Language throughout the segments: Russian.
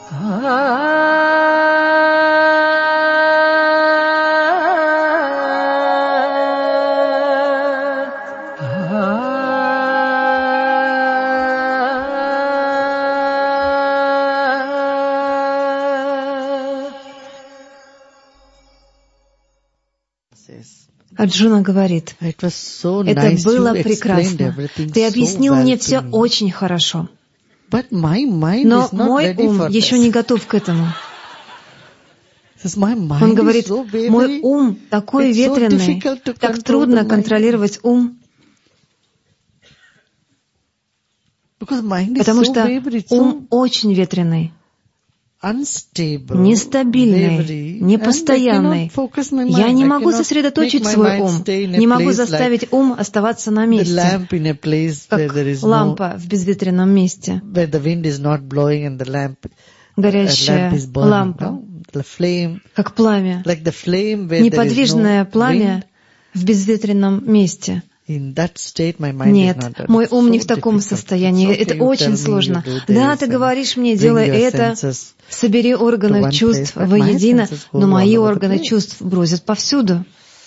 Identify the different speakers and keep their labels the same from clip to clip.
Speaker 1: Арджуна говорит, это было прекрасно. Ты объяснил мне все очень хорошо. Но мой ум еще не готов к этому. Он говорит, мой ум такой ветреный, так трудно контролировать ум, потому что ум очень ветреный, нестабильный, непостоянный. Я не могу сосредоточить свой ум, не могу заставить ум оставаться на месте, как лампа в безветренном месте, горящая лампа, как пламя, неподвижное пламя в безветренном месте. Нет, мой ум не в таком состоянии. Это очень сложно. Да, ты говоришь мне, делай это, собери органы чувств воедино, но мои органы чувств бродят повсюду.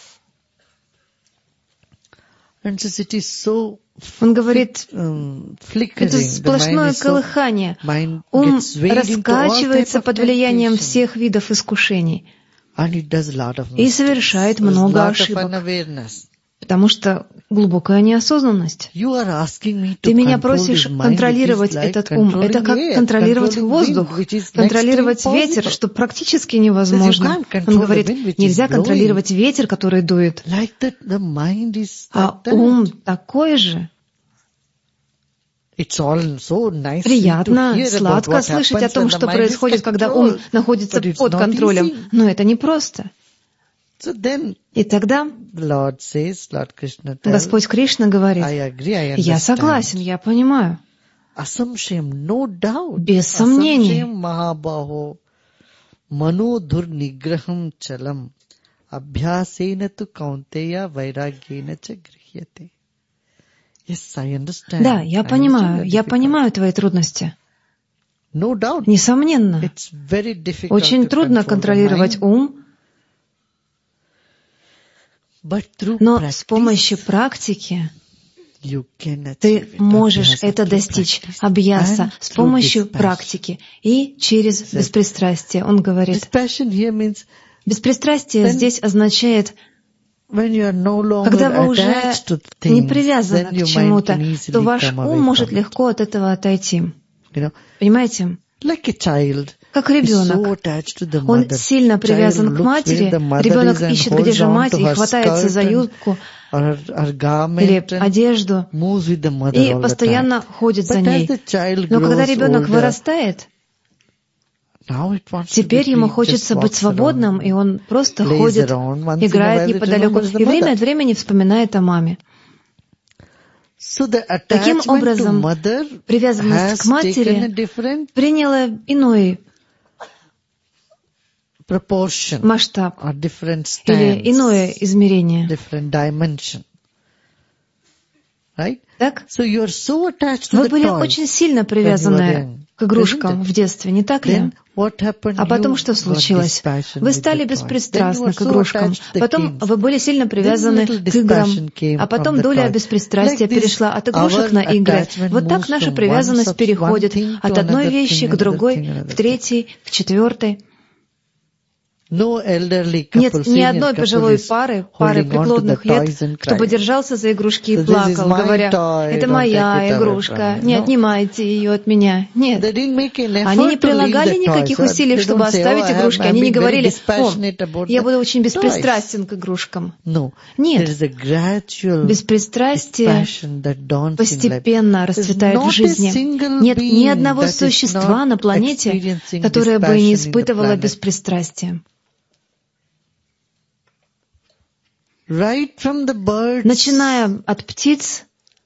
Speaker 1: Он говорит, это сплошное колыхание. Ум раскачивается под влиянием всех видов искушений и совершает много ошибок, потому что глубокая неосознанность. Ты меня просишь контролировать этот ум. Это как контролировать воздух, контролировать ветер, что практически невозможно. Он говорит, нельзя контролировать ветер, который дует. А ум такой же. Приятно, сладко слышать о том, что происходит, когда ум находится под контролем. Но это непросто. И тогда Господь Кришна говорит, я согласен, я понимаю. Без сомнений. Да, я понимаю твои трудности. Несомненно. Очень трудно контролировать ум, но с помощью практики ты можешь это достичь, абьяса, с помощью практики и через беспристрастие. Он говорит, беспристрастие здесь означает, когда вы уже не привязаны к чему-то, то ваш ум может легко от этого отойти. Понимаете? Как ребенок. Он сильно привязан к матери. Ребенок ищет, где же мать, и хватается за юбку или одежду и постоянно ходит за ней. Но когда ребенок вырастает, теперь ему хочется быть свободным, и он просто ходит, играет неподалеку, и время от времени вспоминает о маме. Таким образом, привязанность к матери приняла иной масштаб или иное измерение. Так? Вы были очень сильно привязаны к игрушкам в детстве, не так ли? А потом что случилось? Вы стали беспристрастны к игрушкам. Потом вы были сильно привязаны к играм. А потом доля беспристрастия перешла от игрушек на игры. Вот так наша привязанность переходит от одной вещи к другой, к третьей, к четвертой. Нет ни одной пожилой пары преклонных лет, чтобы держался за игрушки и плакал, говоря, «Это моя игрушка, не отнимайте ее от меня». Нет. Они не прилагали никаких усилий, чтобы оставить игрушки. Они не говорили, «О, я буду очень беспристрастен к игрушкам». Нет. Беспристрастие постепенно расцветает в жизни. Нет ни одного существа на планете, которое бы не испытывало беспристрастие. Начиная от птиц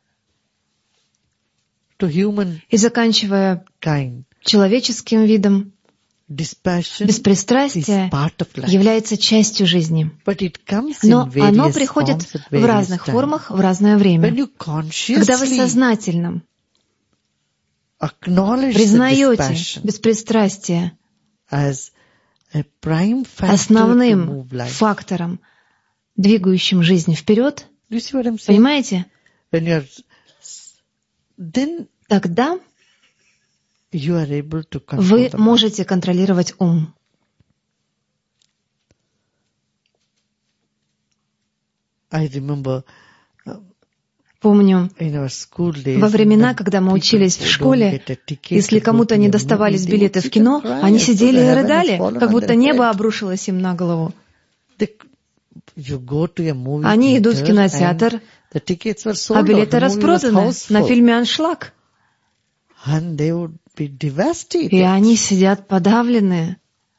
Speaker 1: и заканчивая человеческим видом, беспристрастие является частью жизни. Но оно приходит в разных формах в разное время. Когда вы сознательно признаете беспристрастие основным фактором, двигающим жизнь вперед, понимаете? Тогда вы можете контролировать ум. Помню, во времена, когда мы учились в школе, если кому-то не доставались билеты в кино, они сидели и рыдали, как будто небо обрушилось им на голову. Они идут в кинотеатр, а билеты распроданы на фильме «Аншлаг». И они сидят подавленные.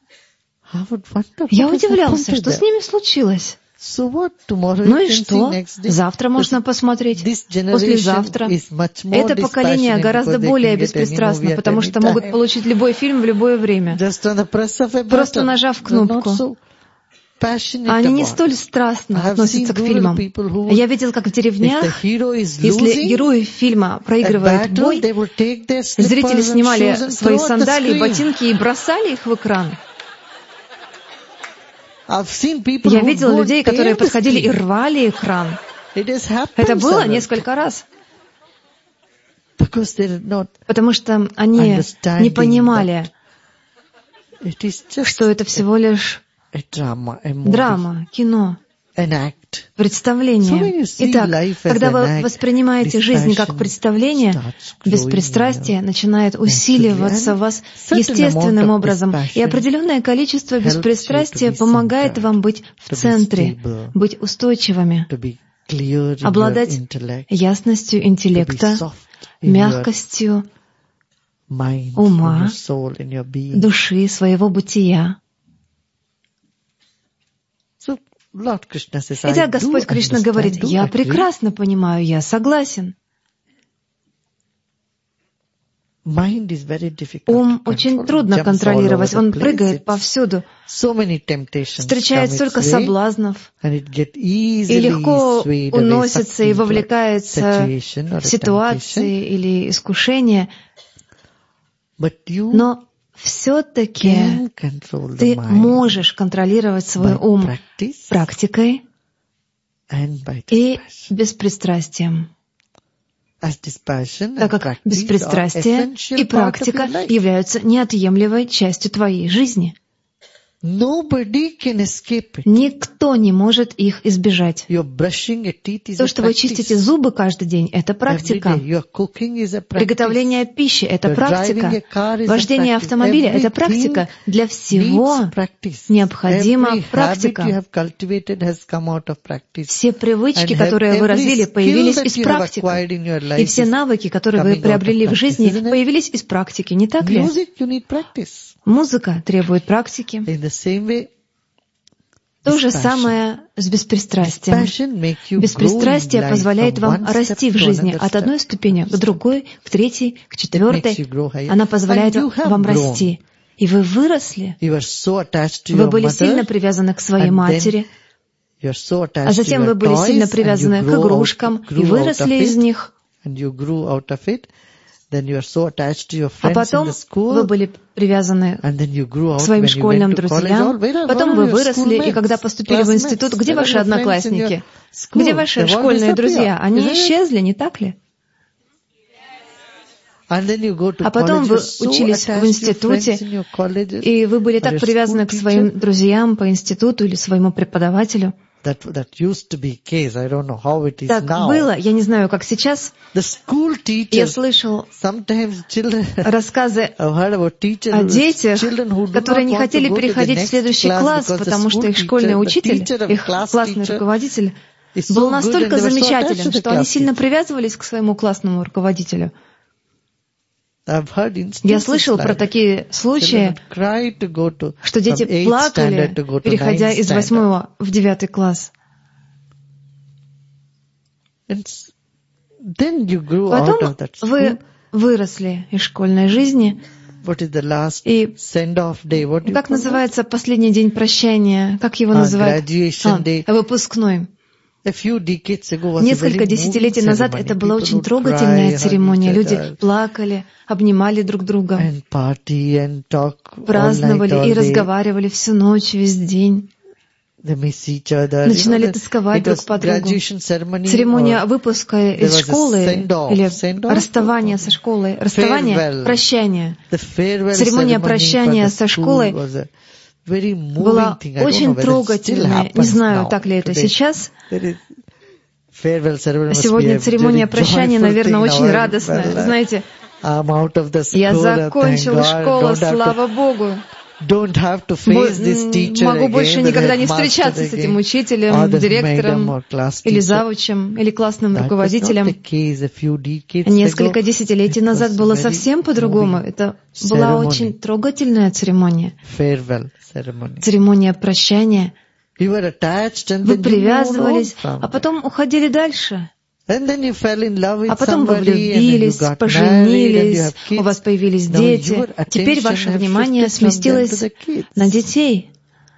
Speaker 1: Я удивлялся, что с ними случилось. Ну и что? Завтра можно посмотреть, послезавтра. Это поколение гораздо более беспристрастно, потому что могут получить любой фильм в любое время, просто нажав кнопку. Они не столь страстно относятся к фильмам. Я видел, как в деревнях, если герои фильма проигрывают бой, зрители снимали свои сандалии, ботинки и бросали их в экран. Я видел людей, которые подходили и рвали экран. Это было несколько раз. Потому что они не понимали, что это всего лишь драма, кино, представление. Итак, когда вы воспринимаете жизнь как представление, беспристрастие начинает усиливаться в вас естественным образом, и определенное количество беспристрастия помогает вам быть в центре, быть устойчивыми, обладать ясностью интеллекта, мягкостью ума, души, своего бытия. Итак, Господь Кришна говорит: «Я прекрасно понимаю, я согласен». Ум очень трудно контролировать, он прыгает повсюду, встречает столько соблазнов и легко уносится и вовлекается в ситуации или искушения. Но все-таки ты можешь контролировать свой ум практикой и беспристрастием, так как беспристрастие и практика являются неотъемлемой частью твоей жизни. Никто не может их избежать. То, что вы чистите зубы каждый день, это практика. Приготовление пищи — это практика. Вождение автомобиля — это практика. Для всего необходима практика. Все привычки, которые вы развили, появились из практики. И все навыки, которые вы приобрели в жизни, появились из практики, не так ли? Музыка требует практики. То же самое с беспристрастием. Беспристрастие позволяет вам расти в жизни от одной ступени к другой, к третьей, к четвертой. Она позволяет вам расти. И вы выросли. Вы были сильно привязаны к своей матери. А затем вы были сильно привязаны к игрушкам и выросли из них. А потом вы были привязаны к своим школьным друзьям, потом вы выросли, и когда поступили в институт, где ваши одноклассники? Где ваши школьные друзья? Они исчезли, не так ли? А потом вы учились в институте, и вы были так привязаны к своим друзьям по институту или своему преподавателю. Так было, я не знаю, как сейчас. Я слышал рассказы о детях, которые не хотели переходить в следующий класс, потому что их школьный учитель, их классный руководитель был настолько замечателен, что они сильно привязывались к своему классному руководителю. Я слышал про такие случаи, что дети плакали, переходя из 8 в 9 класс. Потом вы выросли из школьной жизни. И как называется последний день прощания? Как его называют? Выпускной. Несколько десятилетий назад это была очень трогательная церемония. Люди плакали, обнимали друг друга, праздновали и разговаривали всю ночь, весь день. Начинали тосковать друг по другу. Церемония выпуска из школы или расставания со школой. Расставание, прощание. Церемония прощания со школой была очень трогательная. Не знаю, так ли это сейчас. Сегодня церемония прощания, наверное, очень радостная. Знаете, я закончил школу, слава Богу. Могу больше никогда не встречаться с этим учителем, директором, или завучем, или классным руководителем. Несколько десятилетий назад было совсем по-другому. Это была очень трогательная церемония. Церемония прощания. Вы привязывались, а потом уходили дальше. А потом вы влюбились, поженились, у вас появились дети. Теперь ваше внимание сместилось на детей,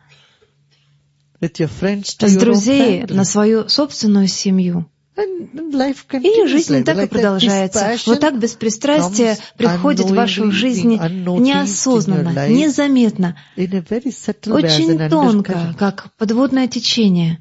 Speaker 1: с друзей, на свою собственную семью. И жизнь так и продолжается. Вот так беспристрастие приходит в вашу жизнь неосознанно, незаметно, очень тонко, как подводное течение.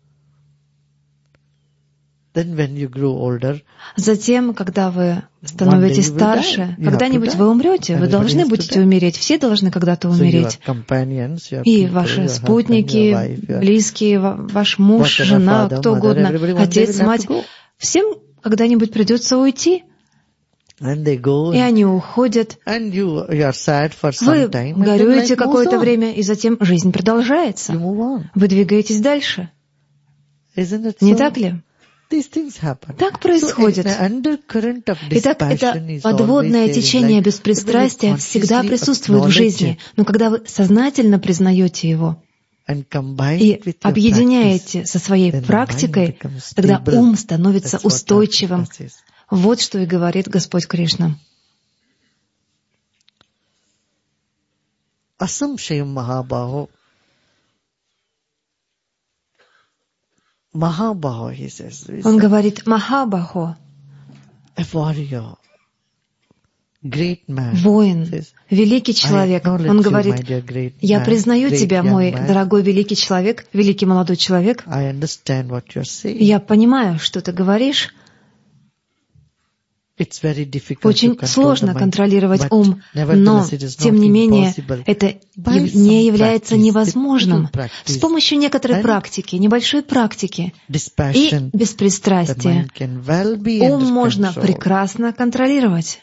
Speaker 1: Затем, когда вы становитесь старше, когда-нибудь вы умрете, вы должны будете умереть, все должны когда-то умереть. И ваши спутники, близкие, ваш муж, жена, кто угодно, отец, мать, всем когда-нибудь придется уйти. И они уходят. Вы горюете какое-то время, и затем жизнь продолжается. Вы двигаетесь дальше. Не так ли? Так происходит. Итак, это подводное течение беспристрастия всегда присутствует в жизни, но когда вы сознательно признаете его и объединяете со своей практикой, тогда ум становится устойчивым. Вот что и говорит Господь Кришна. Он говорит Махабахо, воин, великий человек. Он говорит, я признаю тебя, мой дорогой великий человек, великий молодой человек. Я понимаю, что ты говоришь. Очень сложно контролировать ум, но, тем не менее, это не является невозможным. С помощью некоторой практики, небольшой практики и беспристрастия ум можно прекрасно контролировать.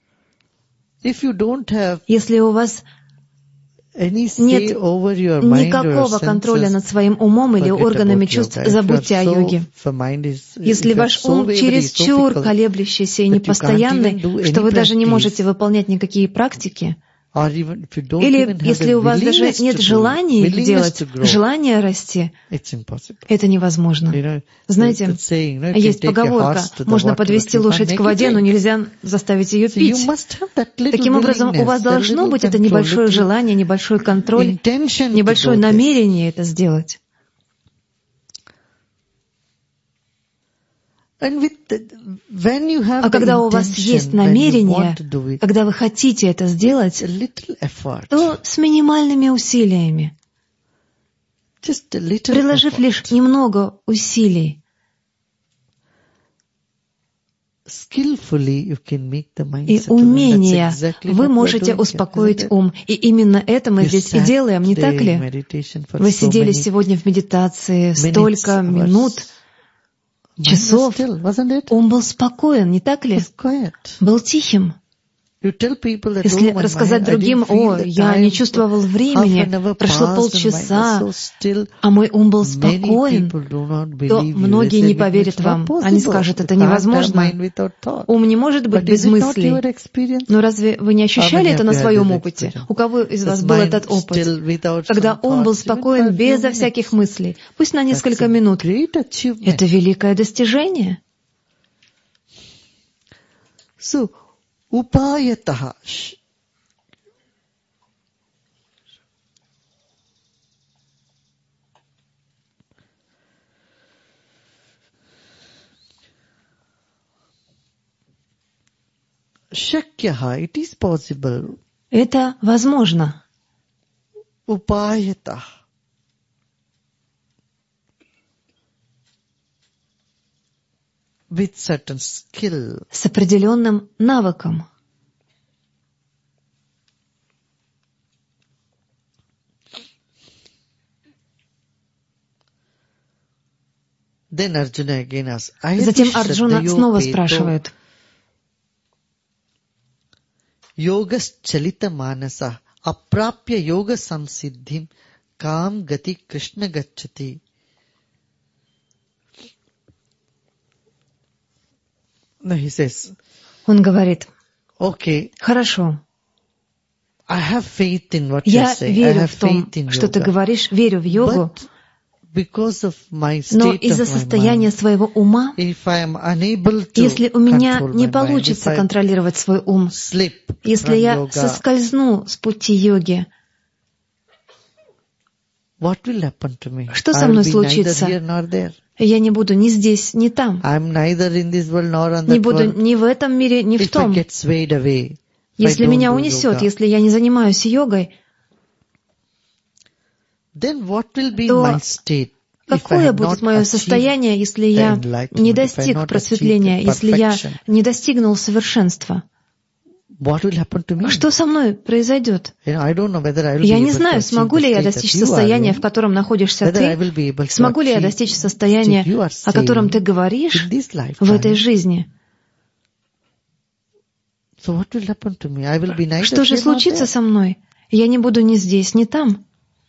Speaker 1: Если у вас нет никакого контроля над своим умом или органами чувств, забудьте о йоге. Если ваш ум чересчур колеблющийся и непостоянный, что вы даже не можете выполнять никакие практики, или если у вас даже нет желания их делать, желания расти, это невозможно. Знаете, есть поговорка, можно подвести лошадь к воде, но нельзя заставить ее пить. Таким образом, у вас должно быть это небольшое желание, небольшой контроль, небольшое намерение это сделать. А когда у вас есть намерение, когда вы хотите это сделать, то с минимальными усилиями, приложив лишь немного усилий, и умения, вы можете успокоить ум. И именно это мы здесь и делаем, не так ли? Вы сидели сегодня в медитации столько минут, часов, ум был спокоен, не так ли? Был тихим. Если рассказать другим, я не чувствовал времени, прошло полчаса, а мой ум был спокоен, то многие не поверят вам. Они скажут, это невозможно. Ум не может быть без мыслей. Но разве вы не ощущали это на своем опыте? У кого из вас был этот опыт? Когда ум был спокоен безо всяких мыслей, пусть на несколько минут. Это великое достижение.
Speaker 2: Упаятаха. Shakyaha, it is possible.
Speaker 1: Это возможно.
Speaker 2: Upayata. With certain skill.
Speaker 1: С определенным навыком.
Speaker 2: Then Arjuna again asks,
Speaker 1: Затем Арджуна снова спрашивает.
Speaker 2: Yogas chalita manasa aprapya yoga samsiddhim kam gati Krishna gacchati. No, he says,
Speaker 1: Он говорит,
Speaker 2: okay,
Speaker 1: хорошо,
Speaker 2: I have faith in what you're
Speaker 1: я
Speaker 2: saying.
Speaker 1: верю в том, что ты говоришь, верю в йогу, но из-за состояния своего ума, если у меня не получится контролировать свой ум, если я соскользну с пути йоги, что со мной случится? Я не буду ни здесь, ни там. Не буду ни в этом мире, ни в том. Если меня унесет, если я не занимаюсь йогой, то какое будет мое состояние, если я не достиг просветления, если я не достигнул совершенства? Что со мной произойдет? Я не знаю, смогу ли я достичь состояния, в котором находишься ты, смогу ли я достичь состояния, о котором ты говоришь в этой жизни. Что же случится со мной? Я не буду ни здесь, ни там.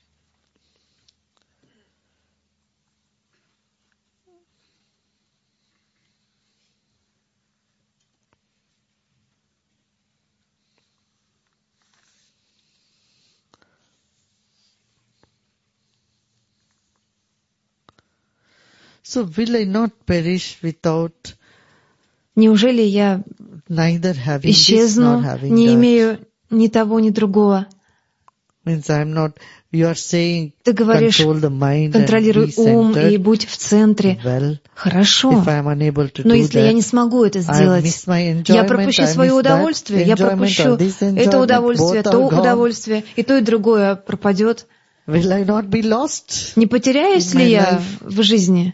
Speaker 2: So will I not perish without
Speaker 1: Неужели я исчезну, не имею ни того, ни другого? Ты говоришь, контролируй ум и будь в центре. Хорошо, но если я не смогу это сделать, я пропущу свое удовольствие, я пропущу это удовольствие, то удовольствие, и то, и другое пропадет. Не потеряюсь ли я в жизни?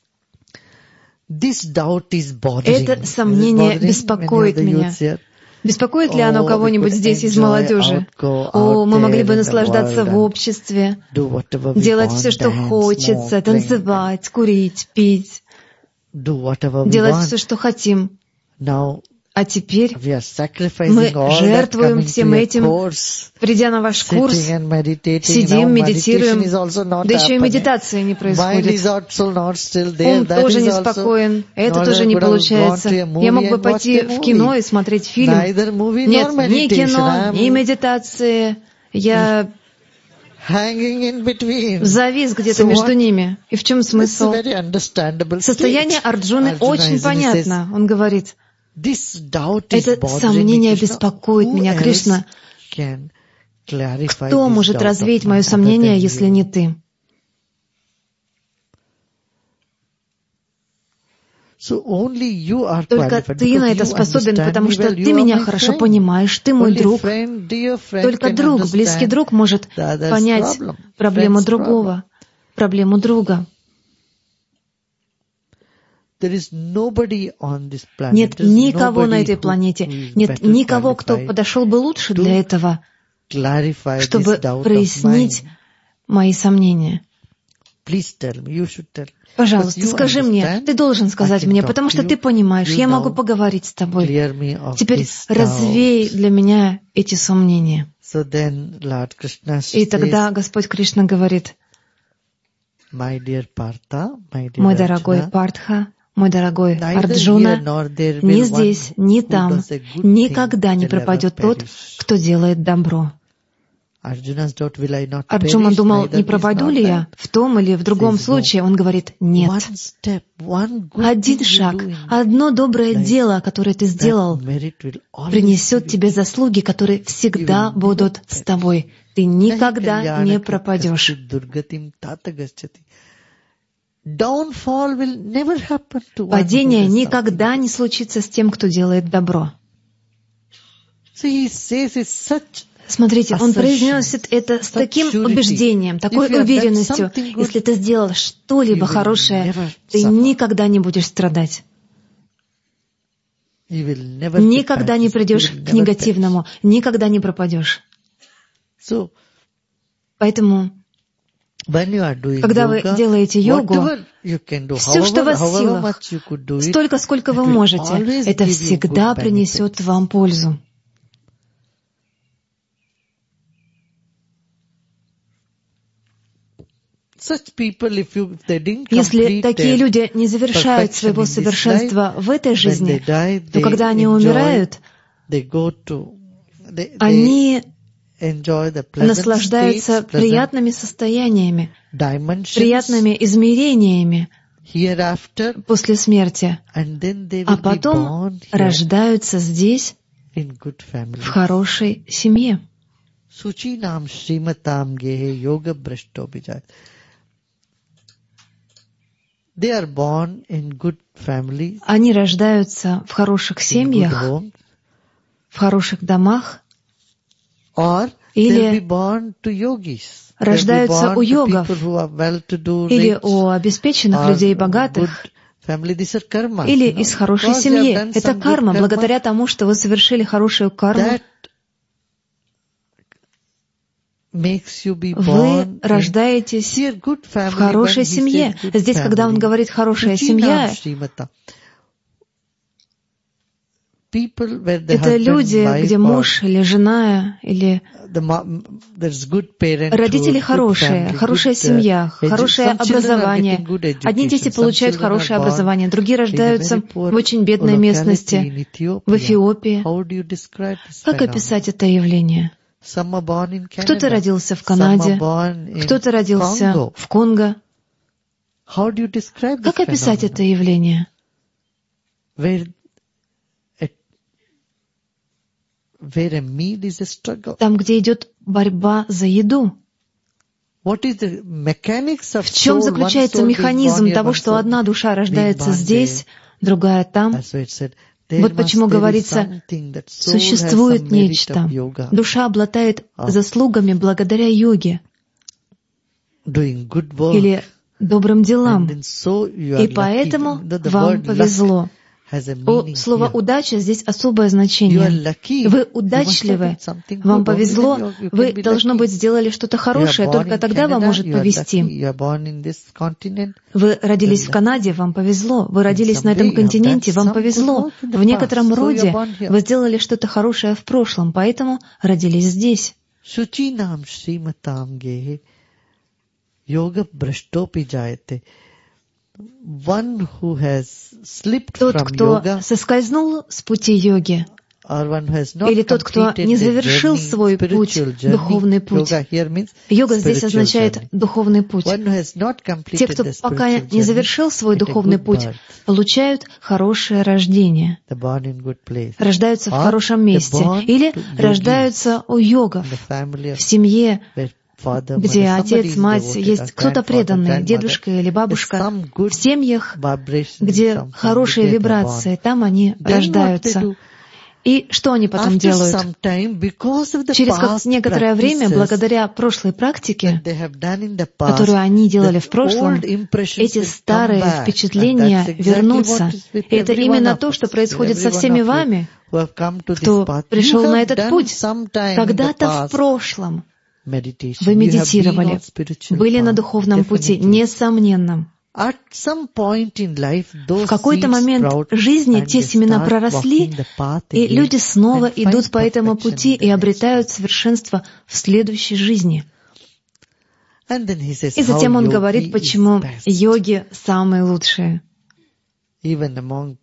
Speaker 1: Это сомнение беспокоит меня. Беспокоит ли оно кого-нибудь здесь из молодежи? Мы могли бы наслаждаться в обществе, делать все, что хочется, танцевать, курить, пить, делать все, что хотим. А теперь мы жертвуем всем этим, придя на ваш курс, сидим, медитируем, да еще и медитации не происходит. Ум тоже неспокоен, это тоже не получается. Я мог бы пойти в кино и смотреть фильм. Нет, ни кино, ни медитации. Я завис где-то между ними. И в чем смысл? Состояние Арджуны очень понятно. Он говорит, это сомнение беспокоит меня, Кришна. Кто может развеять мое сомнение, если не ты? Только ты на это способен, потому что ты меня хорошо понимаешь, ты мой друг. Только друг, близкий друг может понять проблему другого, проблему друга. Нет никого на этой планете, нет никого, кто подошел бы лучше для этого, чтобы прояснить мои сомнения. Пожалуйста, скажи мне, ты должен сказать мне, потому что ты понимаешь, я могу поговорить с тобой. Теперь развей для меня эти сомнения. И тогда Господь Кришна говорит, мой дорогой Партха, мой дорогой Арджуна, ни здесь, ни там никогда не пропадет тот, кто делает добро. Арджуна думал, не пропаду ли я в том или в другом случае? Он говорит, нет. Один шаг, одно доброе дело, которое ты сделал, принесет тебе заслуги, которые всегда будут с тобой. Ты никогда не пропадешь. Падение никогда не случится с тем, кто делает добро. Смотрите, он произносит это с таким убеждением, такой уверенностью. Если ты сделал что-либо хорошее, ты никогда не будешь страдать. Никогда не придешь к негативному, никогда не пропадешь. Поэтому, когда вы делаете йогу, все, что у вас в силах, столько, сколько вы можете, это всегда принесет вам пользу. Если такие люди не завершают своего совершенства в этой жизни, то когда они умирают, они наслаждаются приятными состояниями, приятными измерениями после смерти, а потом рождаются здесь, в хорошей семье. Они рождаются в хороших семьях, в хороших домах, или рождаются у йогов, или у обеспеченных людей, богатых, или из хорошей семьи. Это карма. Благодаря тому, что вы совершили хорошую карму, вы рождаетесь в хорошей семье. Здесь, когда он говорит «хорошая семья», это люди, где муж или жена, или родители хорошие, хорошая семья, хорошее образование. Одни дети получают хорошее образование, другие рождаются в очень бедной местности, в Эфиопии. Как описать это явление? Кто-то родился в Канаде, кто-то родился в Конго. Как описать это явление? Там, где идет борьба за еду. В чем заключается механизм того, что одна душа рождается здесь, другая там? Вот почему говорится, существует нечто. Душа обладает заслугами благодаря йоге или добрым делам. И поэтому вам повезло. Слово «удача» здесь особое значение. Вы удачливы, вам повезло, вы, должно быть, сделали что-то хорошее, только тогда вам может повезти. Вы родились в Канаде, вам повезло. Вы родились на этом континенте, вам повезло. В некотором роде вы сделали что-то хорошее в прошлом, поэтому родились здесь. Тот, кто соскользнул с пути йоги, или тот, кто не завершил свой путь, духовный путь. Йога здесь означает духовный путь. Те, кто пока не завершил свой духовный путь, получают хорошее рождение, рождаются в хорошем месте, или рождаются у йогов, в семье, где отец, мать, есть кто-то преданный, дедушка или бабушка, в семьях, где хорошие вибрации, там они рождаются. И что они потом делают? Через некоторое время, благодаря прошлой практике, которую они делали в прошлом, эти старые впечатления вернутся. И это именно то, что происходит со всеми вами, кто пришел на этот путь. Когда-то в прошлом вы медитировали, были на духовном пути, несомненном. В какой-то момент жизни те семена проросли, и люди снова идут по этому пути и обретают совершенство в следующей жизни. И затем он говорит, почему йоги самые лучшие. Есть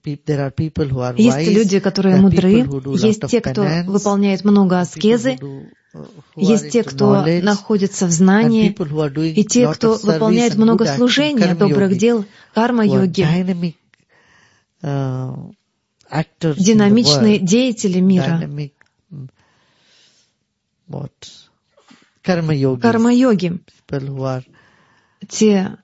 Speaker 1: люди, которые мудры, есть те, кто выполняет много аскезы, есть те, кто находится в знании, и те, кто выполняет много служения, добрых дел, карма-йоги, динамичные деятели мира, карма-йоги, те,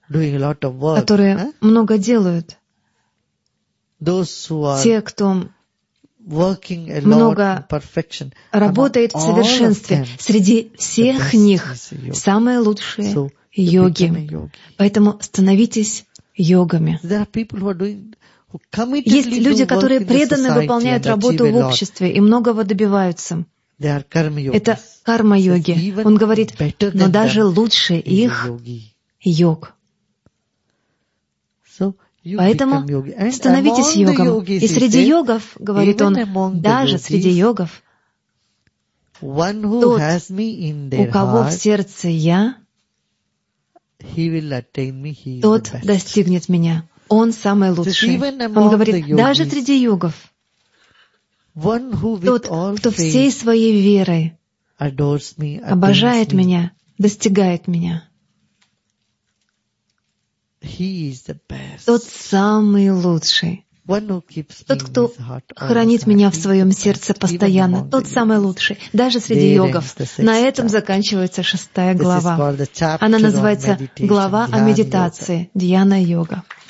Speaker 1: которые много делают, те, кто много работает в совершенстве. Среди всех них самые лучшие йоги. Поэтому становитесь йогами. Есть люди, которые преданно выполняют работу в обществе и многого добиваются. Это карма-йоги. Он говорит, но даже лучше их йог. Поэтому становитесь йогом. И среди йогов, говорит он, даже среди йогов, тот, у кого в сердце я, тот достигнет меня. Он самый лучший. Он говорит, даже среди йогов, тот, кто всей своей верой обожает меня, достигает меня. Тот самый лучший. Тот, кто хранит меня в своем сердце постоянно, тот самый лучший, даже среди йогов. На этом заканчивается 6 глава. Она называется «Глава о медитации», Дьяна-йога.